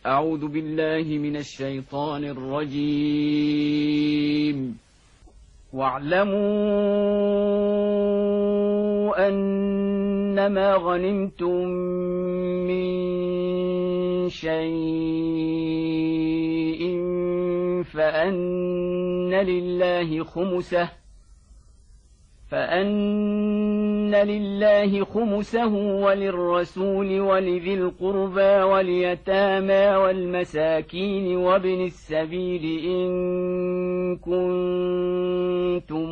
أعوذ بالله من الشيطان الرجيم. واعلموا أنما غنمتم من شيء فأن لله خمسه وللرسول ولذي القربى واليتامى والمساكين وابن السبيل إن كنتم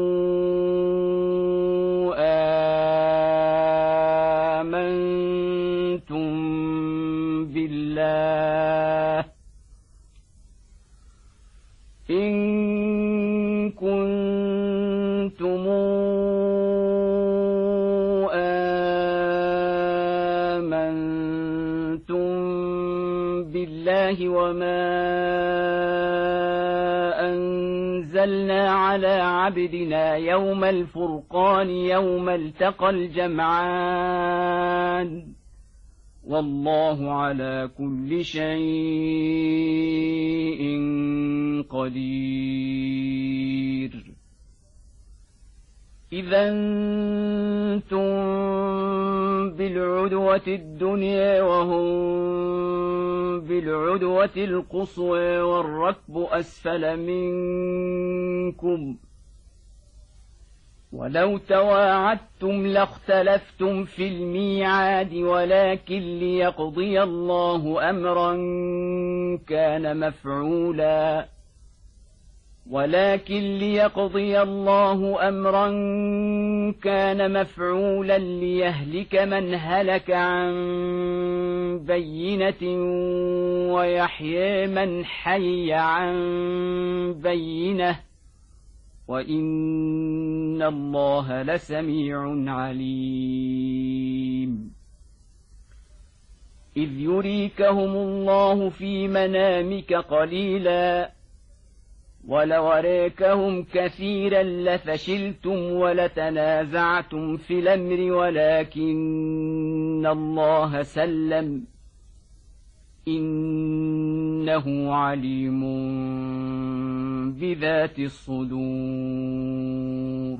آمنتم بالله وما أنزلنا على عبدنا يوم الفرقان يوم التقى الجمعان والله على كل شيء قدير. إذا أنتم بالعدوة الدنيا وهم بالعدوة القصوى والركب أسفل منكم ولو تواعدتم لاختلفتم في الميعاد ولكن ليقضي الله أمرا كان مفعولا ليهلك من هلك عن بينة ويحيي من حي عن بينة وإن الله لسميع عليم. إذ يريكهم الله في منامك قليلا ولو أريكهم كثيرا لفشلتم ولتنازعتم في الأمر ولكن الله سلم إنه عليم بذات الصدور.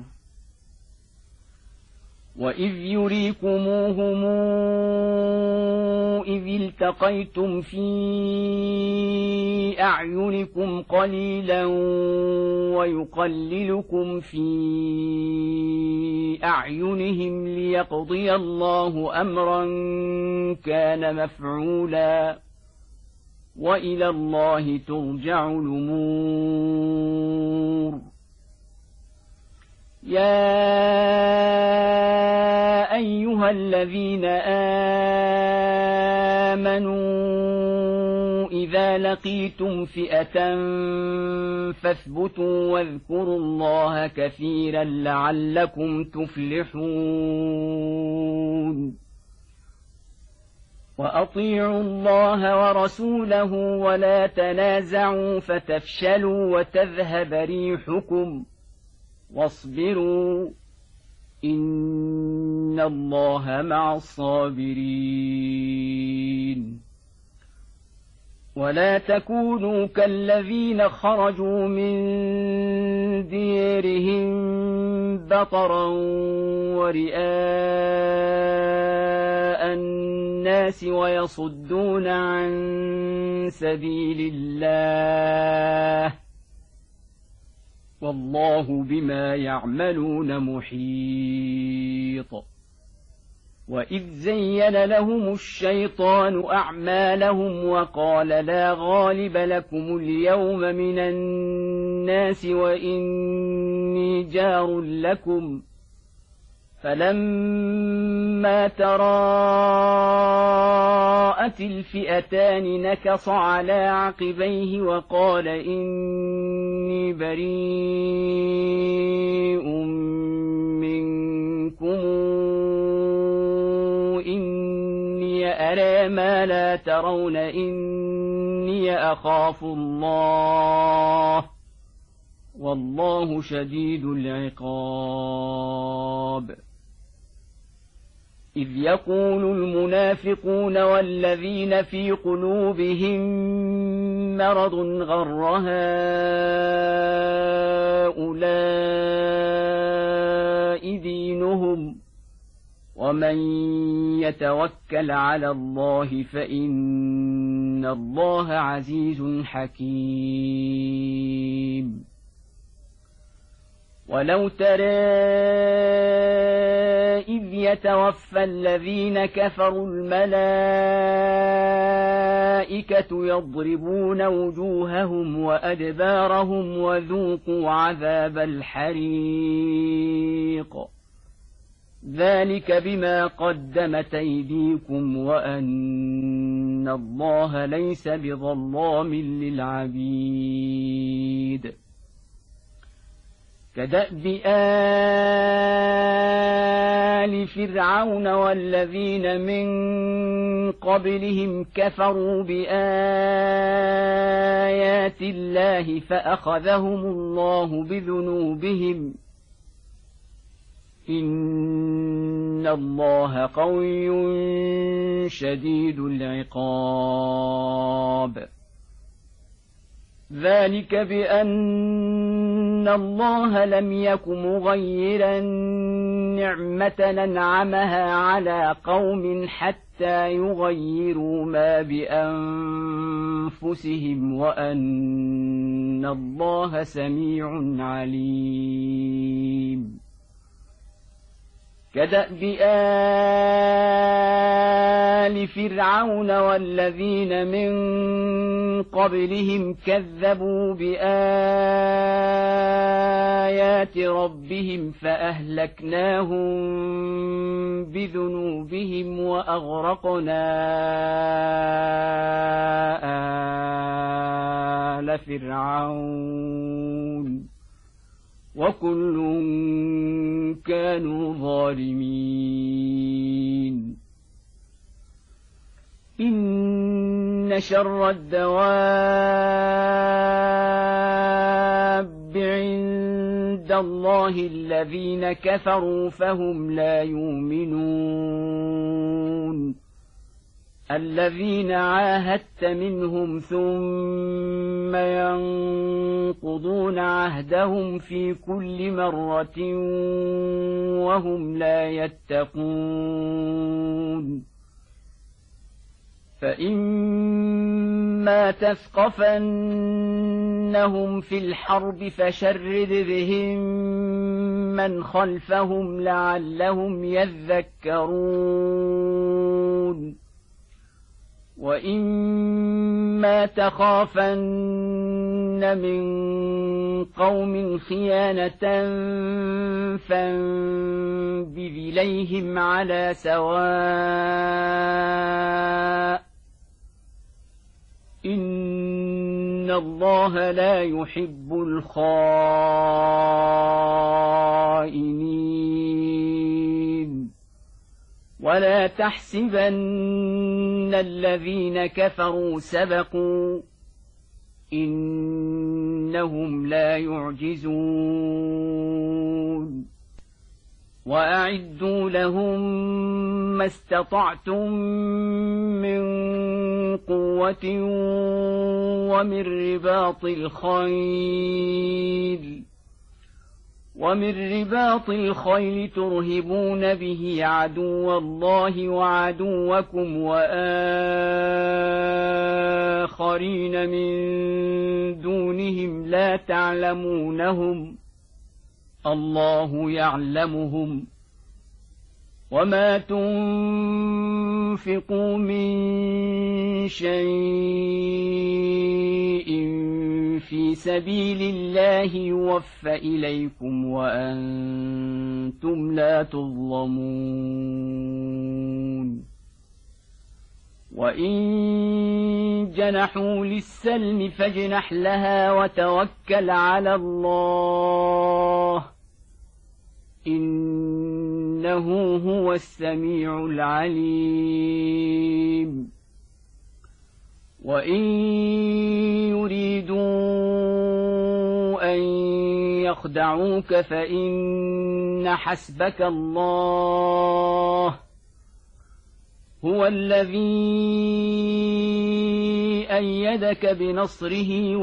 وإذ يريكموهم إذ التقيتم في أعينكم قليلا ويقللكم في أعينهم ليقضي الله أمرا كان مفعولا وإلى الله ترجع الأمور. يا أيها الذين آمنوا إذا لقيتم فئة فاثبتوا واذكروا الله كثيرا لعلكم تفلحون. وأطيعوا الله ورسوله ولا تنازعوا فتفشلوا وتذهب ريحكم واصبروا إن الله مع الصابرين. ولا تكونوا كالذين خرجوا من ديرهم بطرا ورئاء الناس ويصدون عن سبيل الله والله بما يعملون محيط. وإذ زين لهم الشيطان أعمالهم وقال لا غالب لكم اليوم من الناس وإني جار لكم فلما تراءت الفئتان نكص على عقبيه وقال إني بريء منكم إني أرى ما لا ترون إني أخاف الله والله شديد العقاب. إذ يقول المنافقون والذين في قلوبهم مرض غر هؤلاء دينهم ومن يتوكل على الله فإن الله عزيز حكيم ولو ترى إذ يتوفى الذين كفروا الملائكة يضربون وجوههم وأدبارهم وذوقوا عذاب الحريق ذلك بما قدمت أيديكم وأن الله ليس بظلام للعبيد كدأب آل فرعون والذين من قبلهم كفروا بآيات الله فأخذهم الله بذنوبهم إن الله قوي شديد العقاب ذلك بأن الله لم يك مغيرا نعمة أنعمها على قوم حتى يغيروا ما بأنفسهم وأن الله سميع عليم كدأب آل فرعون والذين من قبلهم كذبوا بآيات ربهم فأهلكناهم بذنوبهم وأغرقنا آل فرعون وكل كانوا ظالمين إن شر الدواب عند الله الذين كفروا فهم لا يؤمنون الذين عاهدت منهم ثم ينقضون عهدهم في كل مرة وهم لا يتقون فإما تثقفنهم في الحرب فشرد بهم من خلفهم لعلهم يذكرون وإما تخافن من قوم خيانة فانبذ إليهم على سواء إن الله لا يحب الخائنين ولا تحسبن الذين كفروا سبقوا إنهم لا يعجزون وأعدوا لهم ما استطعتم من قوة ومن رباط الخيل ترهبون به عدو الله وعدوكم وآخرين من دونهم لا تعلمونهم الله يعلمهم وما تنفقوا من شيء في سبيل الله يوفى إليكم وأنتم لا تظلمون وإن جنحوا للسلم فاجنح لها وتوكل على الله إنه هو السميع العليم وإن يريدوا أن يخدعوك فإن حسبك الله هو الذي أيدك بنصره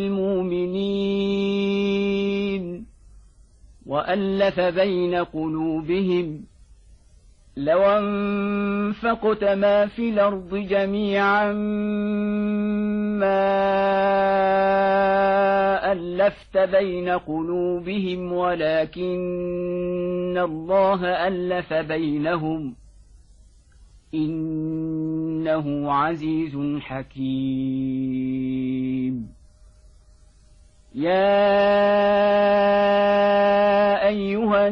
وبالمؤمنين وألف بين قلوبهم لو أنفقت ما في الأرض جميعا ما ألفت بين قلوبهم ولكن الله ألف بينهم إنه عزيز حكيم يا أيها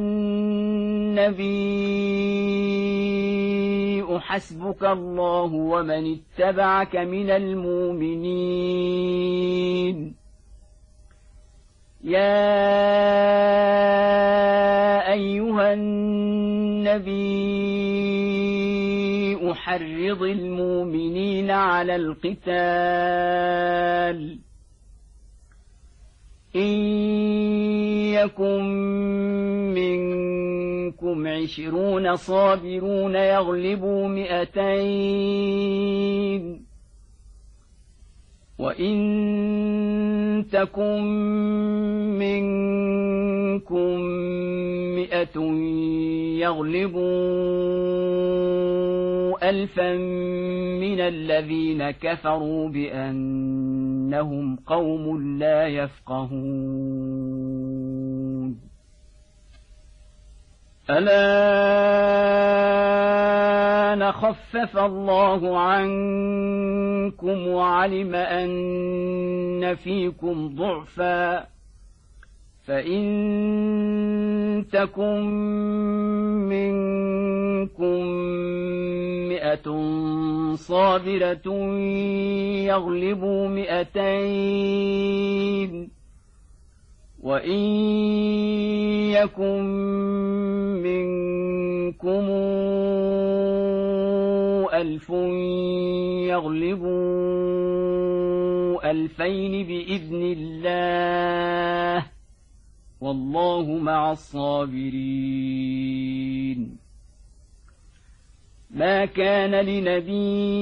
النبي حسبك الله ومن اتبعك من المؤمنين يا أيها النبي حرض المؤمنين على القتال إن يكن منكم 20 صابرون يغلبوا 200 وإن تكن منكم 100 يغلبوا 1000 من الذين كفروا بأنهم قوم لا يفقهون الآن خفف الله عنكم وعلم أن فيكم ضعفا فإن تكن منكم 100 صابرة يغلبوا 200 وإن يكن منكم 1000 يغلبوا 2000 بإذن الله والله مع الصابرين ما كان لنبي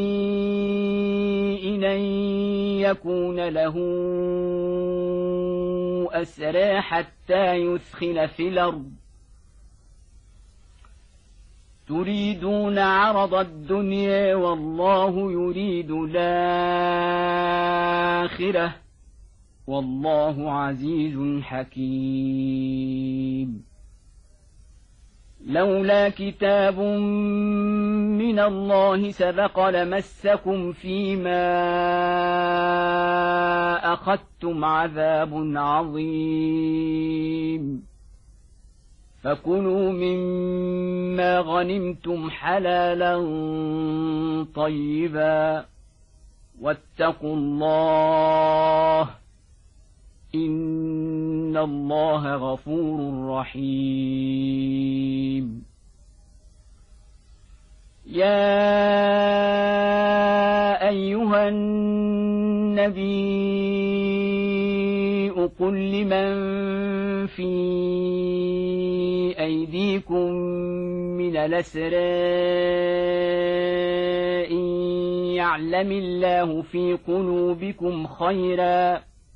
أن يكون له أسرى حتى يثخن في الأرض تريدون عرض الدنيا والله يريد الآخرة والله عزيز حكيم لولا كتاب من الله سبق لمسكم فيما أخذتم عذاب عظيم فكلوا مما غنمتم حلالا طيبا واتقوا الله إن الله غفور رحيم يا أيها النبي قل لمن في أيديكم من الأسرى إن يعلم الله في قلوبكم خيرا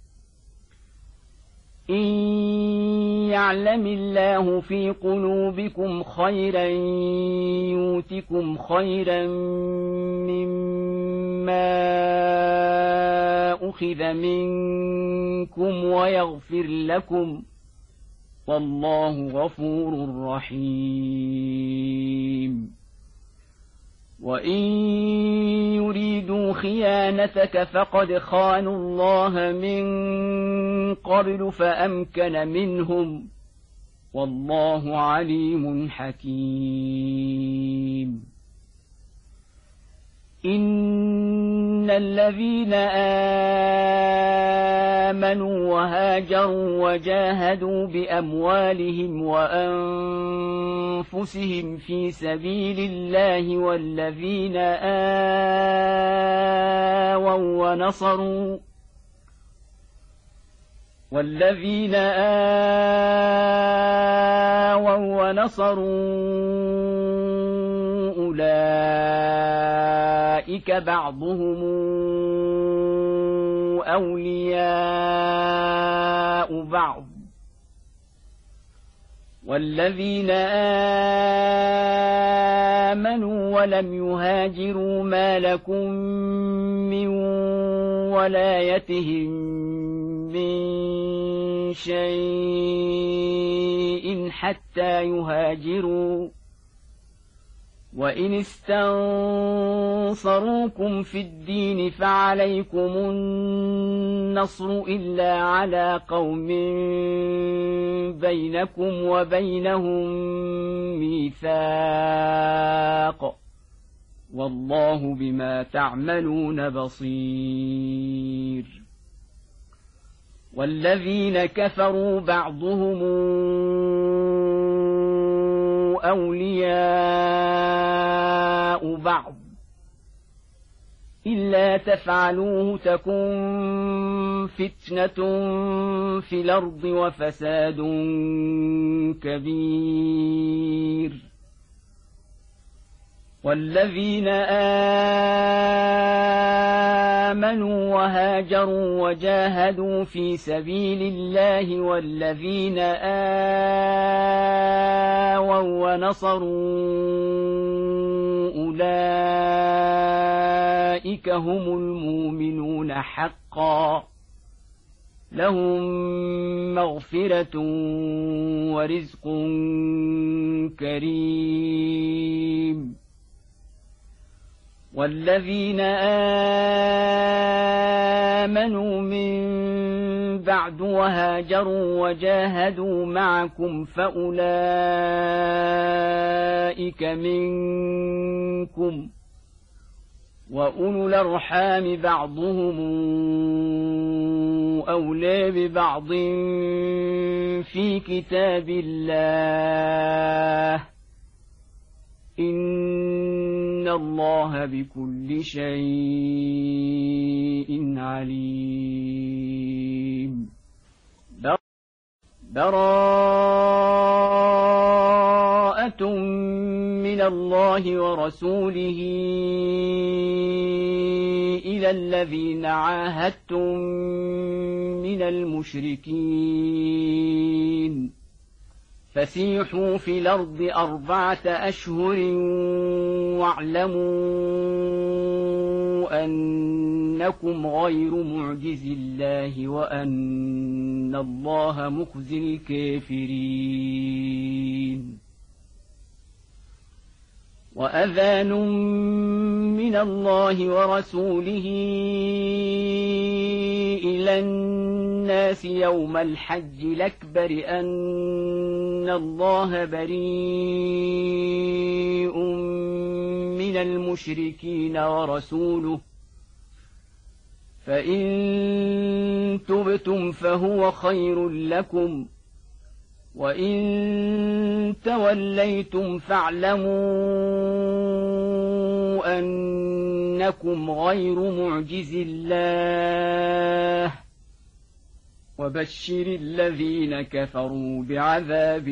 إن يعلم الله في قلوبكم خيرا يؤتكم خيرا مما أخذ منكم ويغفر لكم والله غفور رحيم وإن يريدوا خيانتك فقد خانوا الله من قبل فأمكن منهم والله عليم حكيم إن الذين آمنوا وهاجروا وجاهدوا بأموالهم وأنفسهم في سبيل الله والذين آووا ونصروا أولئك بعضهم أولياء بعض والذين آمنوا ولم يهاجروا ما لكم من ولايتهم من شيء حتى يهاجروا وإن استنصروكم في الدين فعليكم النصر إلا على قوم بينكم وبينهم ميثاق والله بما تعملون بصير والذين كفروا بعضهم أولياء بعض إلا تفعلوه تكن فتنة في الأرض وفساد كبير والذين آمنوا وهاجروا وجاهدوا في سبيل الله والذين آووا ونصروا أولئك هم المؤمنون حقا لهم مغفرة ورزق كريم والذين آمنوا من بعد وهاجروا وجاهدوا معكم فأولئك منكم وأولو الأرحام بعضهم أولى ببعض في كتاب الله إن الله بكل شيء عليم براءة من الله ورسوله إلى الذين عاهدتم من المشركين فسيحوا في الأرض 4 أشهر واعلموا أنكم غير معجز الله وأن الله مخزي الكافرين وأذان من الله ورسوله إلى الناس يوم الحج الأكبر أن الله بريء من المشركين ورسوله فإن تبتم فهو خير لكم وإن توليتم فاعلموا أنكم غير معجز الله وبشر الذين كفروا بعذاب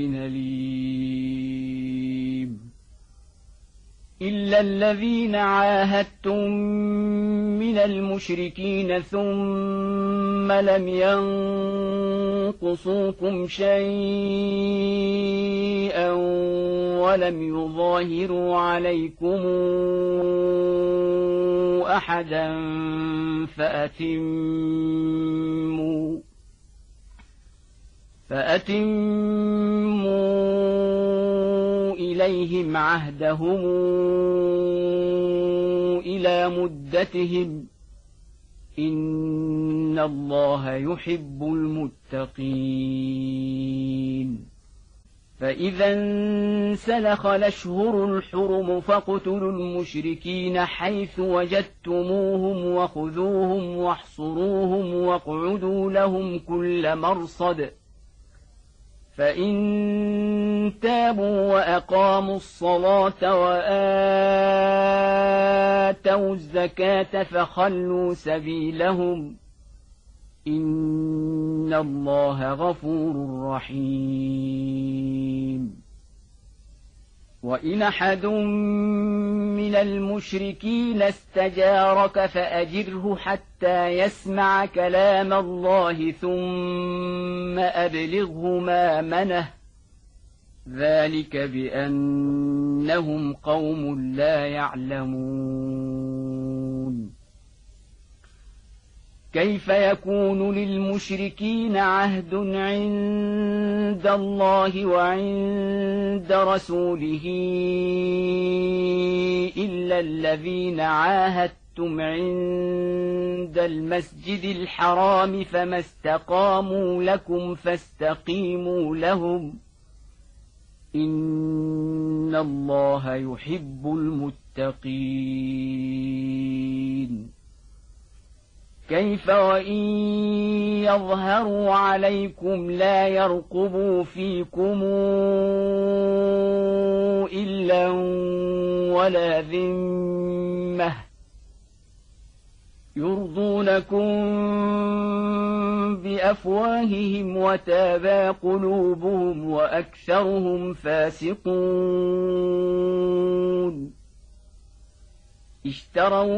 أليم إلا الذين عاهدتم من المشركين ثم لم ينقصوكم شيئا ولم يظاهروا عليكم أحدا فأتموا إليهم عهدهم إلى مدتهم إن الله يحب المتقين فإذا انسلخ الأشهر الحرم فاقتلوا المشركين حيث وجدتموهم وخذوهم واحصروهم واقعدوا لهم كل مرصد فإن تابوا وأقاموا الصلاة وآتوا الزكاة فخلوا سبيلهم إن الله غفور رحيم وإن أحد من المشركين استجارك فأجره حتى يسمع كلام الله ثم أبلغه مأمنه ذلك بأنهم قوم لا يعلمون كيف يكون للمشركين عهد عند الله وعند رسوله إلا الذين عاهدتم عند المسجد الحرام فما استقاموا لكم فاستقيموا لهم إن الله يحب المتقين كيف وإن يظهروا عليكم لا يرقبوا فيكم إلا ولا ذمة يرضونكم بأفواههم وتابى قلوبهم وأكثرهم فاسقون اشتروا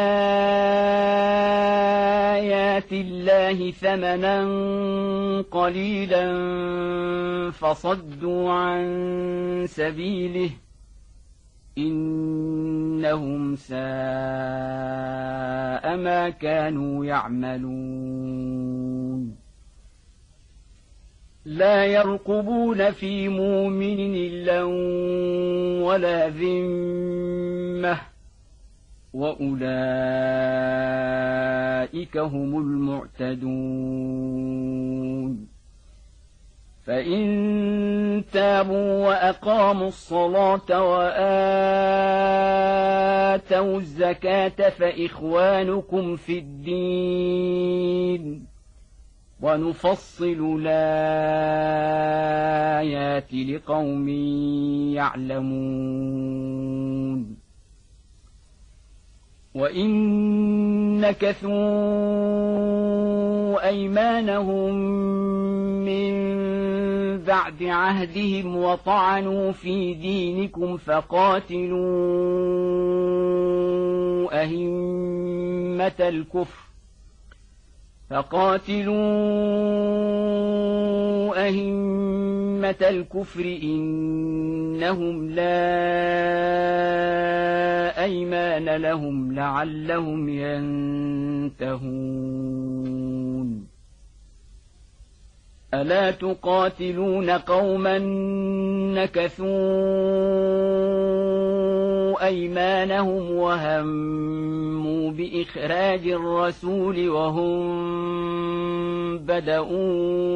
بآيات الله ثمنا قليلا فصدوا عن سبيله إنهم ساء ما كانوا يعملون لا يرقبون في مؤمن إلا ولا ذمة وأولئك هم المعتدون فإن تابوا وأقاموا الصلاة وآتوا الزكاة فإخوانكم في الدين ونفصل الآيات لقوم يعلمون وإن نكثوا أيمانهم من بعد عهدهم وطعنوا في دينكم فقاتلوا أئمة الكفر إنهم لا أيمان لهم لعلهم ينتهون ألا تقاتلون قوما نكثوا أيمانهم وهموا بإخراج الرسول وهم بدؤوكم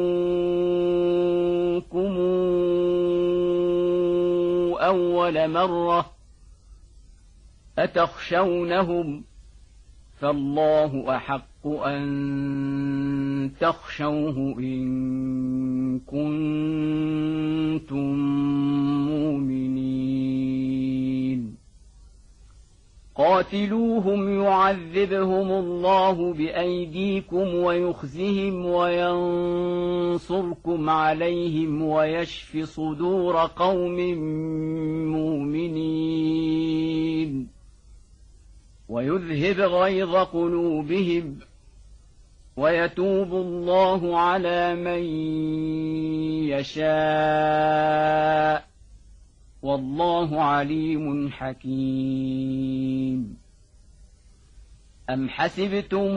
أول مرة أتخشونهم فالله أحق أن تخشوه إن كنتم مؤمنين قاتلوهم يعذبهم الله بأيديكم ويخزهم وينصركم عليهم ويشف صدور قوم مؤمنين ويذهب غيظ قلوبهم ويتوب الله على من يشاء والله عليم حكيم أم حسبتم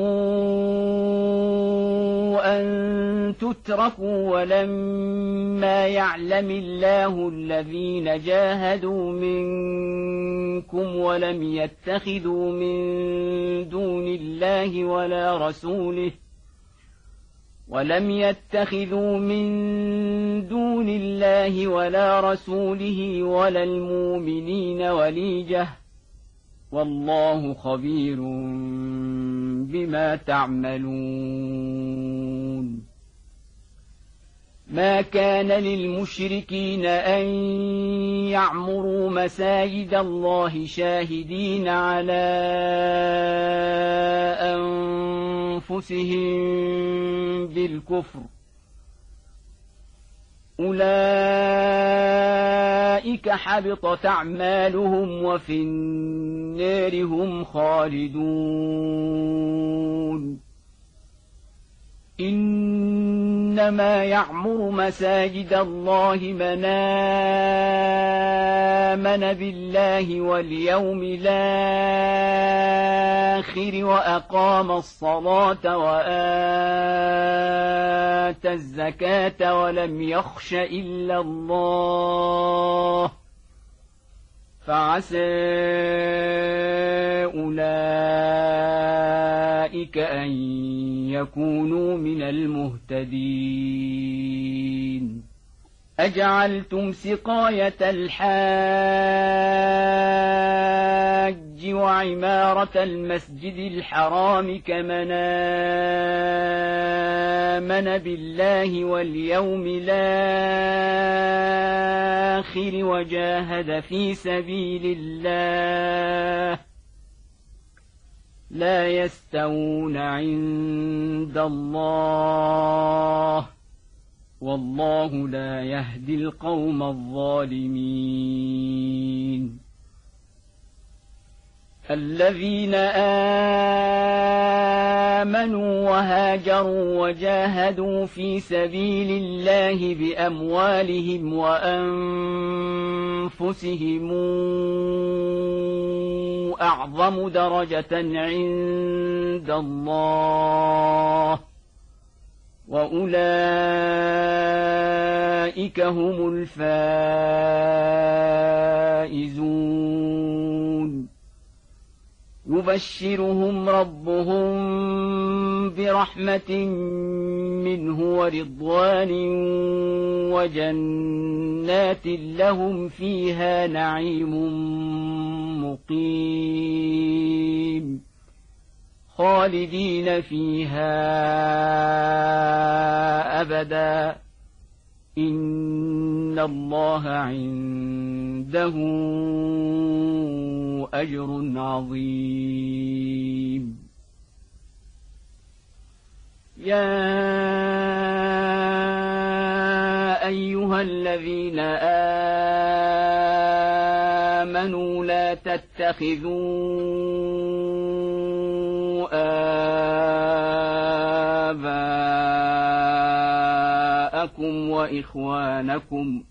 أن تتركوا ولما يعلم الله الذين جاهدوا منكم ولم يتخذوا من دون الله ولا رسوله ولا المؤمنين وليجة والله خبير بما تعملون ما كان للمشركين أن يعمروا مساجد الله شاهدين على أنفسهم بالكفر أولئك أولئك حبطت أعمالهم وفي النار هم خالدون إنما يعمر مساجد الله من آمن بالله واليوم الآخر وأقام الصلاة وآتى الزكاة ولم يخش إلا الله فعسى أولئك أن يكونوا من المهتدين أجعلتم سقاية الحاج وعمارة المسجد الحرام كمن آمن بالله واليوم الآخر وجاهد في سبيل الله لا يستوون عند الله والله لا يهدي القوم الظالمين الذين آمنوا وهاجروا وجاهدوا في سبيل الله بأموالهم وأنفسهم أعظم درجة عند الله وأولئك هم الفائزون يبشرهم ربهم برحمة منه ورضوان وجنات لهم فيها نعيم مقيم خالدين فيها أبدا إن الله عنده أجر عظيم يا أيها الذين آمنوا لا تتخذوا آباءكم وإخوانكم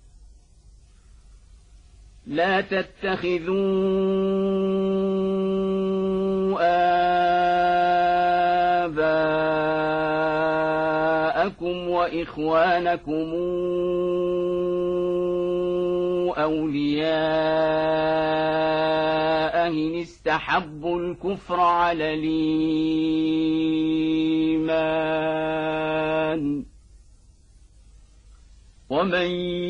لا تتخذوا آباءكم وإخوانكم أولياء إن استحبوا الكفر على الإيمان ومن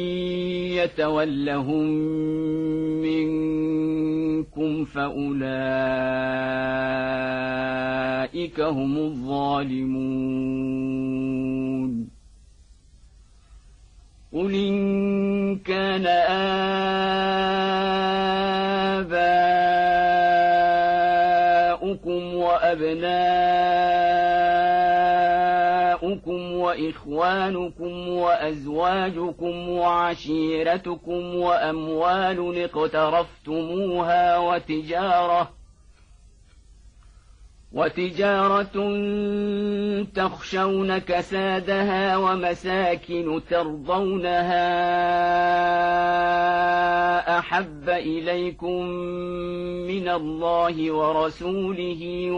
يتولهم منكم فأولئك هم الظالمون قل إن كان آباؤكم وأبناؤكم وإخوانكم وأزواجكم وعشيرتكم وأموال اقترفتموها وتجارة تخشون كسادها ومساكن ترضونها أحب إليكم من الله ورسوله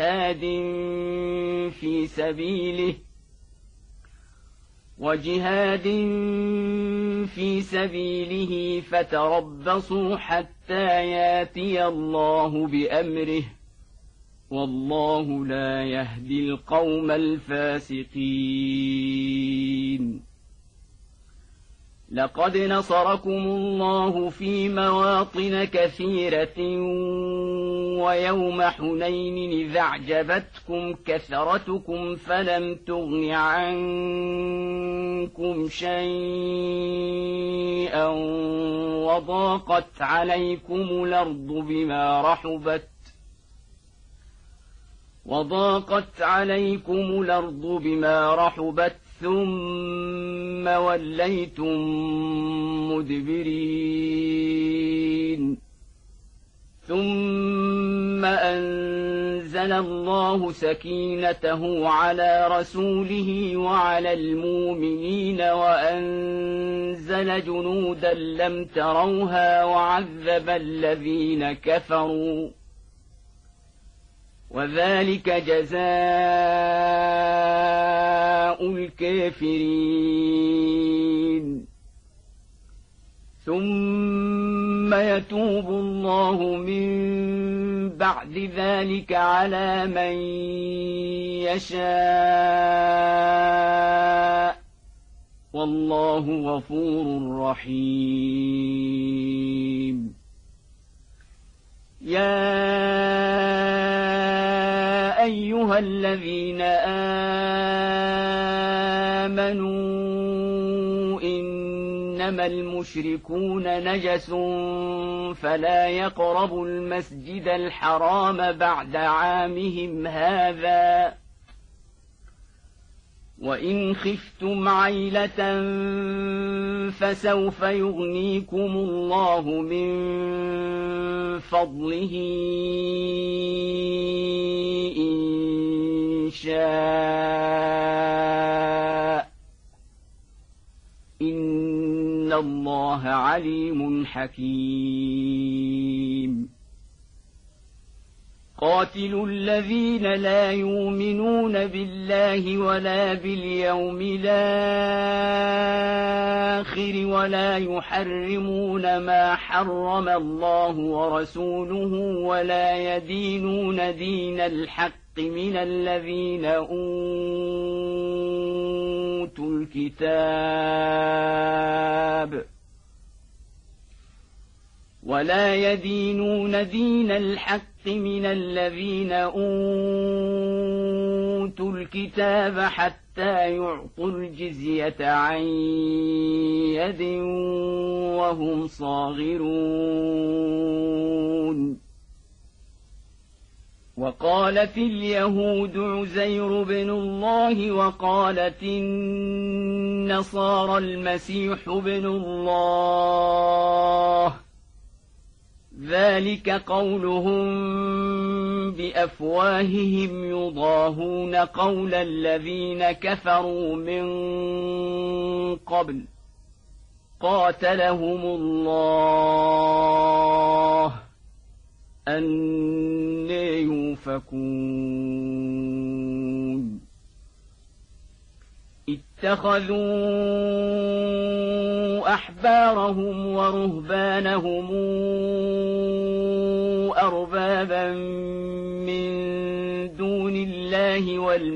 وجهاد في سبيله فتربصوا حتى ياتي الله بأمره والله لا يهدي القوم الفاسقين لقد نصركم الله في مواطن كثيرة ويوم حنين إذ أعجبتكم كثرتكم فلم تغن عنكم شيئا وضاقت عليكم الأرض بما رحبت ثم ثم وليتم مدبرين ثم أنزل الله سكينته على رسوله وعلى المؤمنين وأنزل جنودا لم تروها وعذب الذين كفروا وذلك جزاء الكافرين ثم يتوب الله من بعد ذلك على من يشاء والله غفور رحيم يا أيها الذين آمنوا إنما المشركون نجس فلا يقربوا المسجد الحرام بعد عامهم هذا وإن خفتم عيلة فسوف يغنيكم الله من فضله إن شاء إن الله عليم حكيم قاتلوا الذين لا يؤمنون بالله ولا باليوم الآخر ولا يحرمون ما حرم الله ورسوله ولا يدينون دين الحق من الذين أوتوا الكتاب ولا يدينون دين الحق من الذين أوتوا الكتاب حتى يعطوا الجزية عن يد وهم صاغرون وقالت اليهود عزير بن الله وقالت النصارى المسيح بن الله ذلك قولهم بأفواههم يضاهون قول الذين كفروا من قبل قاتلهم الله أنى يؤفكون اتخذوا أحبارهم ورهبانهم أربابا من دون الله